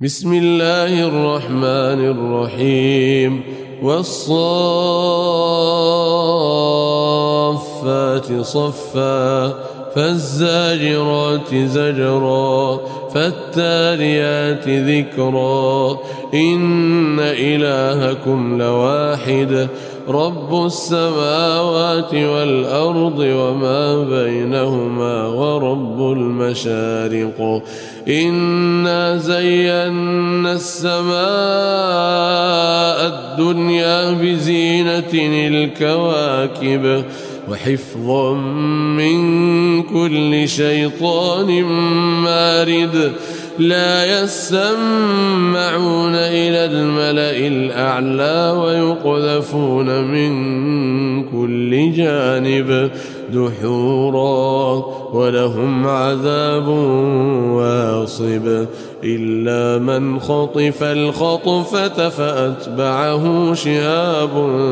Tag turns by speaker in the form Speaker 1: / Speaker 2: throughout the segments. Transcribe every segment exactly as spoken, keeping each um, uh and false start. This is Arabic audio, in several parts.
Speaker 1: بسم الله الرحمن الرحيم والصافات صفا فالزاجرات زجرا فالتاليات ذكرا إن إلهكم لواحد رب السماوات والأرض وما بينهما ورب المشارق إنا زينا السماء الدنيا بزينة الكواكب وحفظا من كل شيطان مارد لا يسمعون إلى الملأ الأعلى ويقذفون من كل جانب دحورا ولهم عذاب واصب إلا من خطف الخطفة فأتبعه شهاب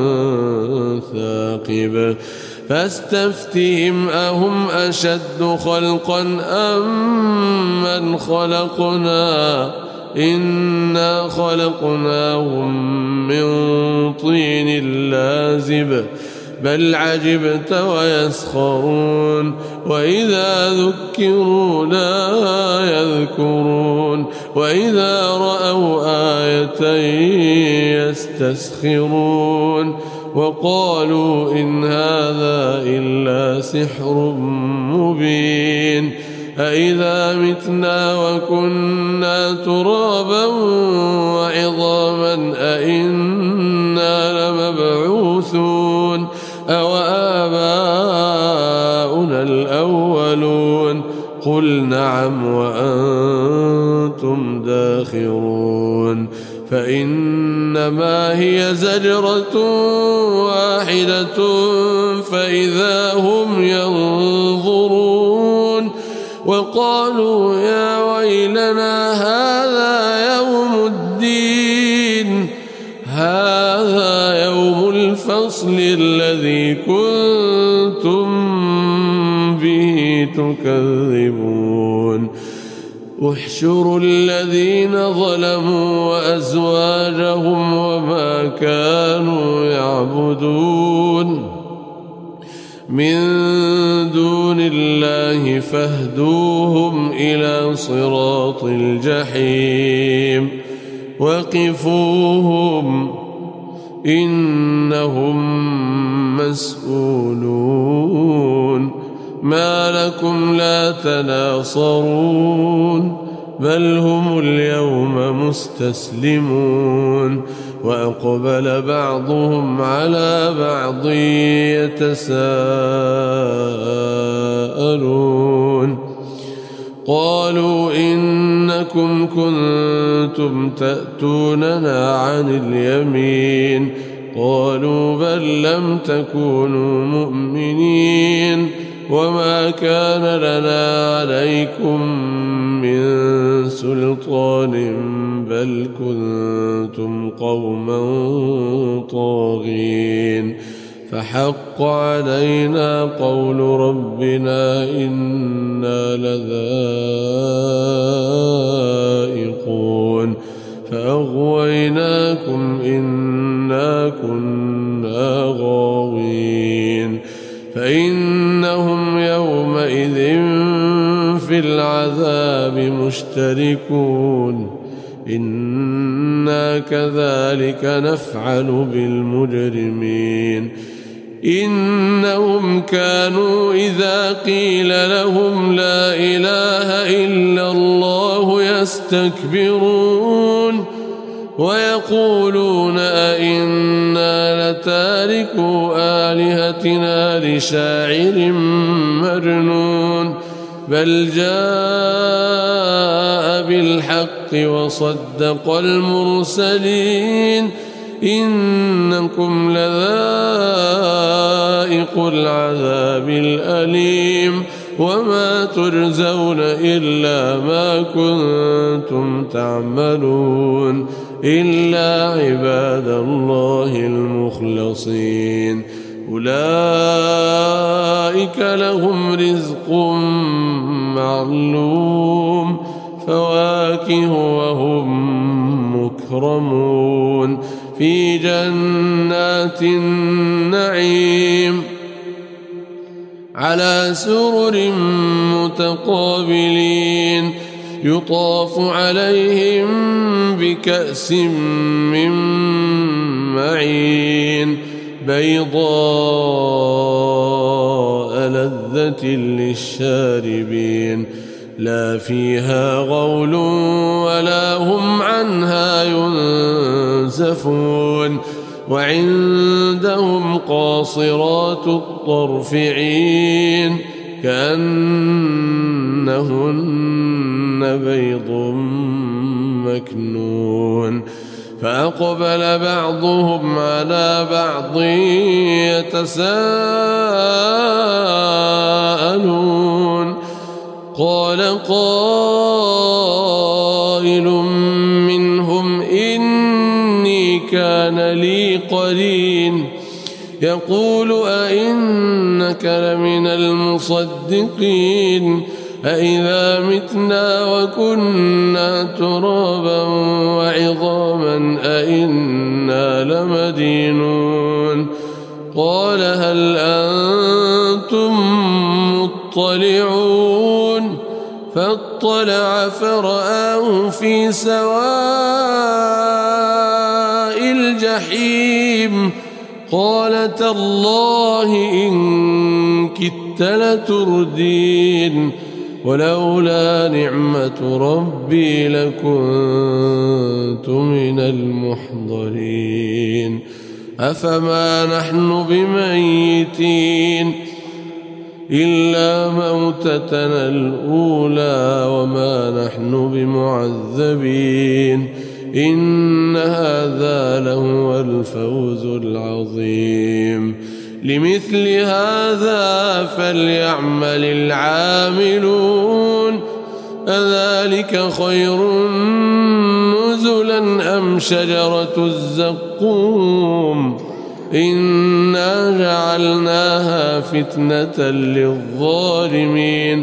Speaker 1: ثاقب فاستفتهم أهم أشد خلقا أم من خلقنا إنا خلقناهم من طين لازب بل عجبت ويسخرون وإذا ذكروا لا يذكرون وإذا رأوا آية يستسخرون وقالوا إن هذا إلا سحر مبين أإذا متنا وكنا ترابا وعظاما أإنا لمبعوثون أو آباؤنا الأولون قل نعم وأنتم داخرون فإنما هي زجرة واحدة فإذا هم ينظرون وقالوا يا ويلنا هذا يوم الدين هذا يوم الفصل الذي كنتم به تكذبون احشروا الذين ظلموا وأزواجهم وما كانوا يعبدون من دون الله فاهدوهم إلى صراط الجحيم وقفوهم إنهم مسؤولون ما لكم لا تناصرون بل هم اليوم مستسلمون وأقبل بعضهم على بعض يتساءلون قالوا إنكم كنتم تأتوننا عن اليمين قالوا بل لم تكونوا مؤمنين وما كان لنا عليكم من سلطان بل كنتم قوما طاغين فحق علينا قول ربنا إنا لذائقون فأغويناكم إنا كنا غاوين فإنهم يومئذ في العذاب مشتركون إنا كذلك نفعل بالمجرمين إنهم كانوا إذا قيل لهم لا إله إلا الله يستكبرون ويقولون أئنا لتاركو آلهتنا لشاعر مجنون بل جاء بالحق وصدق المرسلين إنكم لذائق العذاب الأليم وما تجزون إلا ما كنتم تعملون إلا عباد الله المخلصين أولئك لهم رزق معلوم فواكه وهم مكرمون في جنات النعيم على سرر متقابلين يطاف عليهم بكأس من معين بيضاء لذة للشاربين لا فيها غول ولا هم عنها ينزفون وعندهم قاصرات الطرف عين كأنهن بيض مكنون فأقبل بعضهم على بعض يتساءلون قال قائل منهم إني كان لي قرين يقول أئنك لمن المصدقين أئذا متنا وكنا ترابا وعظاما أئنا لمدينون قال هل أنتم مطلعون فاطلع فرآه في سواء الجحيم قال تالله إن كدت لتردين ولولا نعمة ربي لكنت من المحضرين أفما نحن بميتين إلا موتتنا الأولى وما نحن بمعذبين إن هذا لهو الفوز العظيم لمثل هذا فليعمل العاملون أذلك خير نزلا أم شجرة الزقوم إنا جعلناها فتنة للظالمين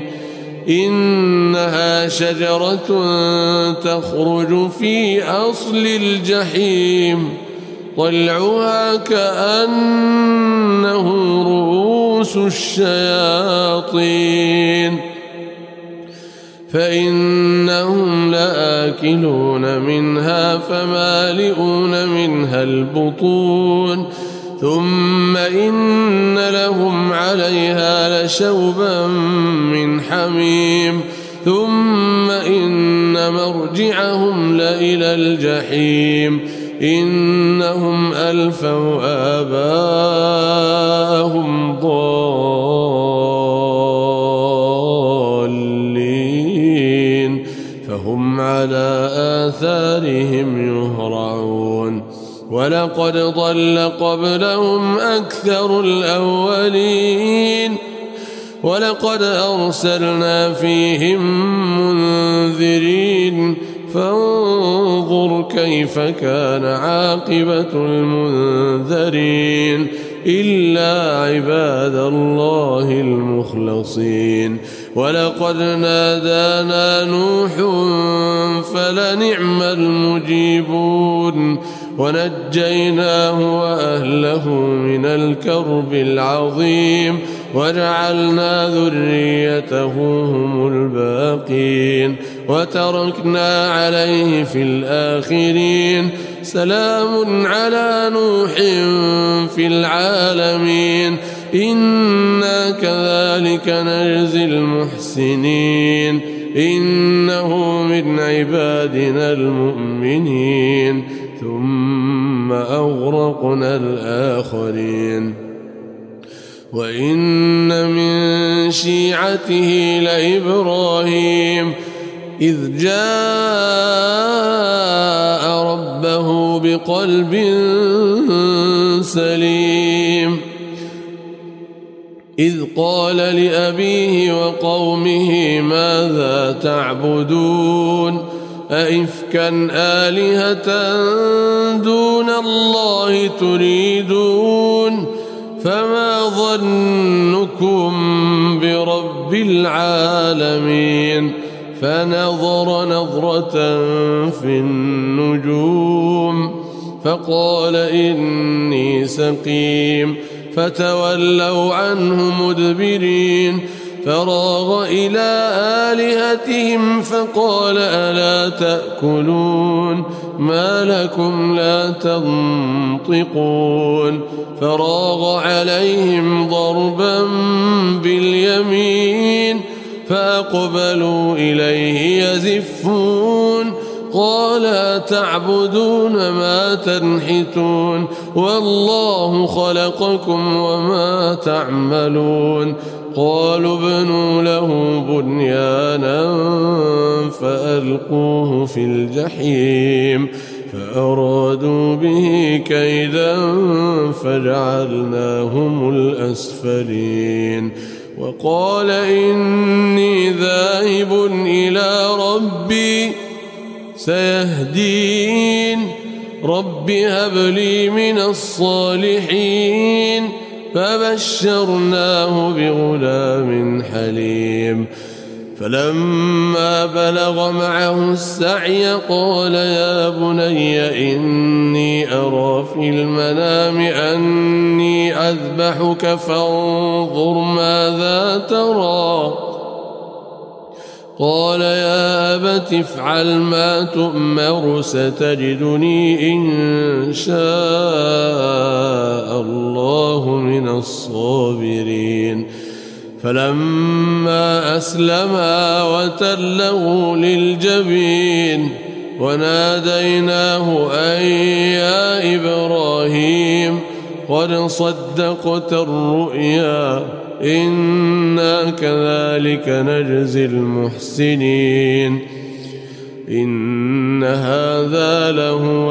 Speaker 1: إنها شجرة تخرج في أصل الجحيم طلعها كأنه رؤوس الشياطين فإنهم لآكلون منها فمالئون منها البطون ثم إن لهم عليها لشوبا من حميم ثم إن مرجعهم لإلى الجحيم إنهم ألفوا آباءهم ضالين فهم على آثارهم يهرعون ولقد ضل قبلهم أكثر الأولين ولقد أرسلنا فيهم منذرين فانظر كيف كان عاقبة المنذرين إلا عباد الله المخلصين ولقد نادانا نوح فلنعم المجيبون ونجيناه وأهله من الكرب العظيم وجعلنا ذريته هم الباقين وتركنا عليه في الآخرين سلام على نوح في العالمين إنا كذلك نجزي المحسنين إنه من عبادنا المؤمنين ثم أغرقنا الآخرين وإن من شيعته لإبراهيم إذ جاء ربه بقلب سليم إذ قال لأبيه وقومه ماذا تعبدون أئفكا آلهة دون الله تريدون فما ظنكم برب العالمين فنظر نظرة في النجوم فقال إني سقيم فتولوا عنه مدبرين فراغ إلى آلهتهم فقال ألا تأكلون ما لكم لا تنطقون فراغ عليهم ضربا باليمين فأقبلوا إليه يزفون قال تعبدون ما تنحتون والله خلقكم وما تعملون قالوا ابنوا له بنيانا فألقوه في الجحيم فأرادوا به كيدا فجعلناهم الأسفلين وقال إني ذاهب إلى ربي سيهدين رب هب لي من الصالحين فبشرناه بغلام حليم فلما بلغ معه السعي قال يا بني إني أرى في المنام أني أذبحك فانظر ماذا ترى قال يا أبت افعل ما تؤمر ستجدني إن شاء الله من الصابرين فلما أسلما وتله للجبين وناديناه أن يا إبراهيم قد صدقت الرؤيا إنا كذلك نجزي المحسنين إن هذا لهو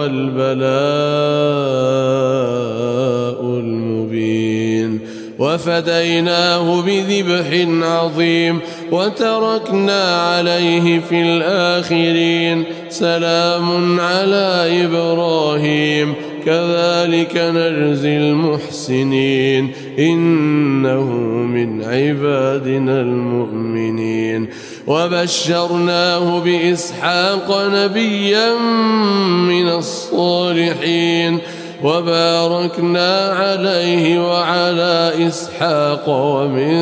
Speaker 1: البلاء المبين وفديناه بذبح عظيم وتركنا عليه في الآخرين سلام على إبراهيم كذلك نجزي المحسنين إنه من عبادنا المؤمنين وبشرناه بإسحاق نبيا من الصالحين وباركنا عليه وعلى إسحاق ومن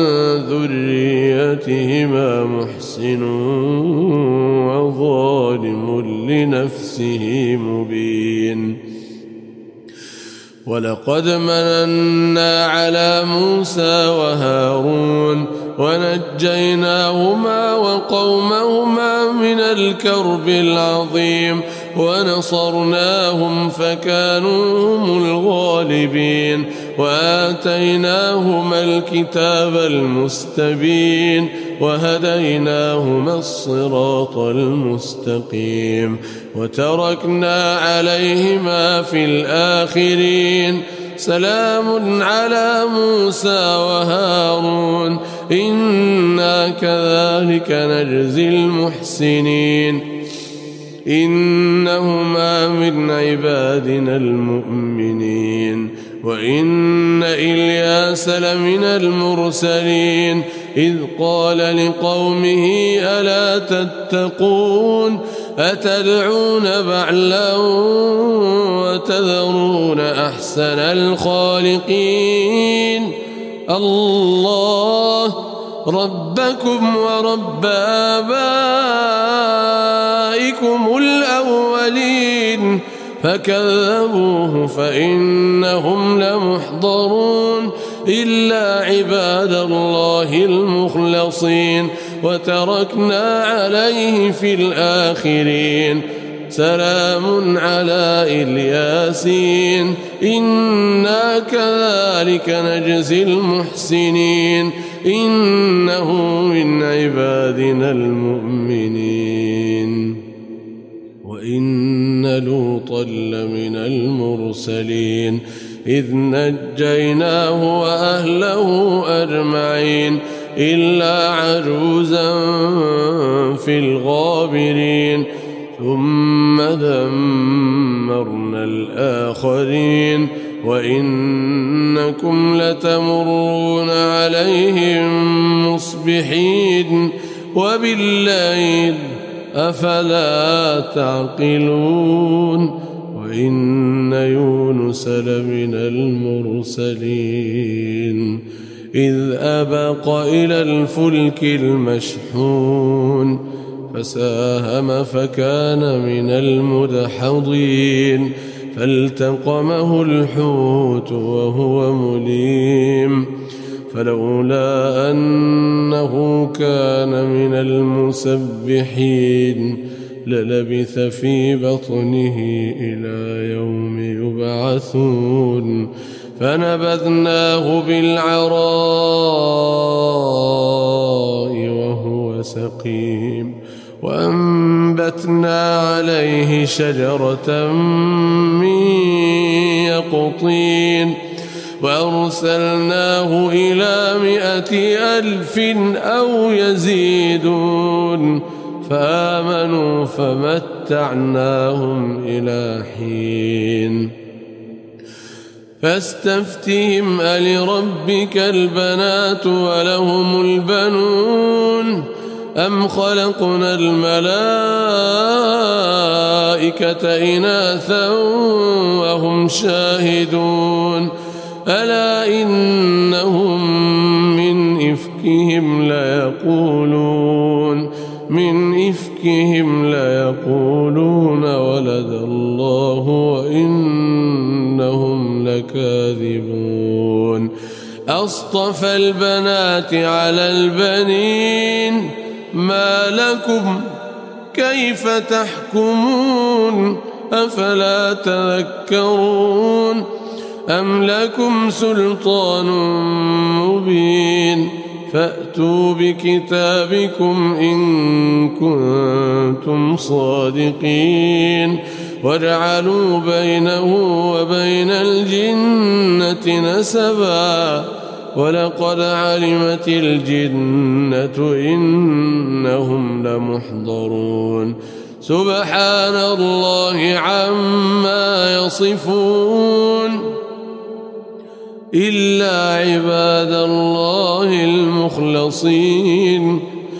Speaker 1: ذريتهما محسن وظالم لنفسه مبين ولقد مننا على موسى وهارون ونجيناهما وقومهما من الكرب العظيم ونصرناهم فكانوا هم الغالبين وآتيناهما الكتاب المستبين وهديناهما الصراط المستقيم وتركنا عليهما في الآخرين سلام على موسى وهارون إنا كذلك نجزي المحسنين إنهما من عبادنا المؤمنين وإن إلياس لمن المرسلين إذ قال لقومه ألا تتقون أتدعون بعلا وتذرون أحسن الخالقين الله ربكم ورب آبائكم الأولين فكذبوه فإنهم لمحضرون إلا عباد الله المخلصين وتركنا عليه في الآخرين سلام على الياسين إنا كذلك نجزي المحسنين إنه من عبادنا المؤمنين وإن لوطا لمن المرسلين إذ نجيناه وأهله أجمعين إلا عجوزا في الغابرين ثم دمرنا الآخرين وإنكم لتمرون عليهم مصبحين وبالليل أفلا تعقلون وإن يونس لمن المرسلين إذ أبق إلى الفلك المشحون فساهم فكان من المدحضين فالتقمه الحوت وهو مليم فلولا أنه كان من المسبحين للبث في بطنه إلى يوم يبعثون فنبذناه بالعراء وهو سقيم وأنبتنا عليه شجرة من يقطين وأرسلناه إلى مائة ألف أو يزيدون فآمنوا فمتعناهم إلى حين فاستفتهم ألربك البنات ولهم البنون أم خلقنا الملائكة إناثا وهم شاهدون ألا إنهم من إفكهم ليقولون من إفكهم ليقولون ولد الله وإنهم لكاذبون أصطفى البنات على البنين ما لكم كيف تحكمون أفلا تذكرون أم لكم سلطان مبين فأتوا بكتابكم إن كنتم صادقين واجعلوا بينه وبين الجنة نسبا ولقد علمت الجنة إنهم لمحضرون سبحان الله عما يصفون إلا عباد الله المخلصين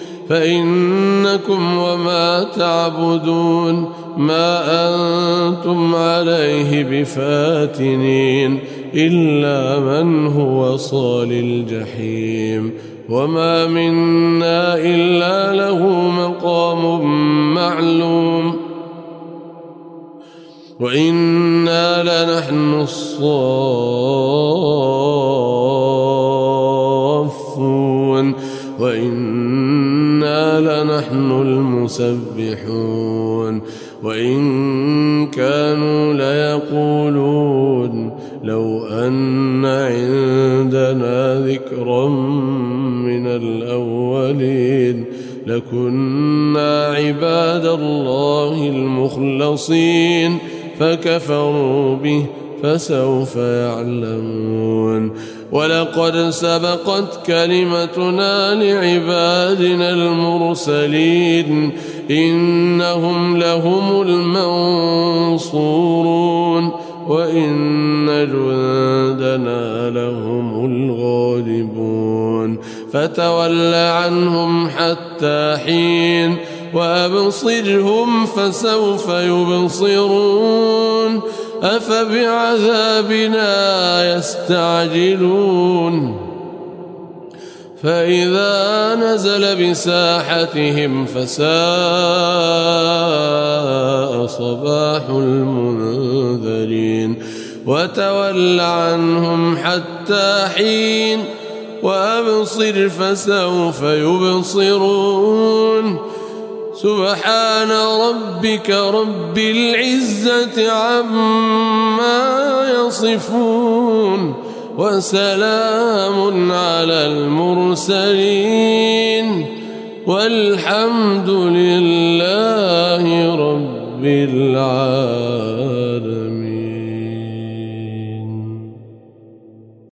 Speaker 1: فإنكم وما تعبدون ما أنتم عليه بفاتنين إلا من هو صال الجحيم وما منا إلا له مقام معلوم وإنا لنحن الصافون وإنا لنحن المسبحون وإن كانوا ليقولون لو أن عندنا ذكرا من الأولين لكنا عباد الله المخلصين فكفروا به فسوف يعلمون ولقد سبقت كلمتنا لعبادنا المرسلين إنهم لهم المنصورون وإن جندنا لهم الغالبون فتول عنهم حتى حين وأبصرهم فسوف يبصرون أفبعذابنا يستعجلون فإذا نزل بساحتهم فساء صباح المنذرين وتول عنهم حتى حين وأبصر فسوف يبصرون سبحان ربك رب العزة عما يصفون وسلام على المرسلين والحمد لله رب العالمين.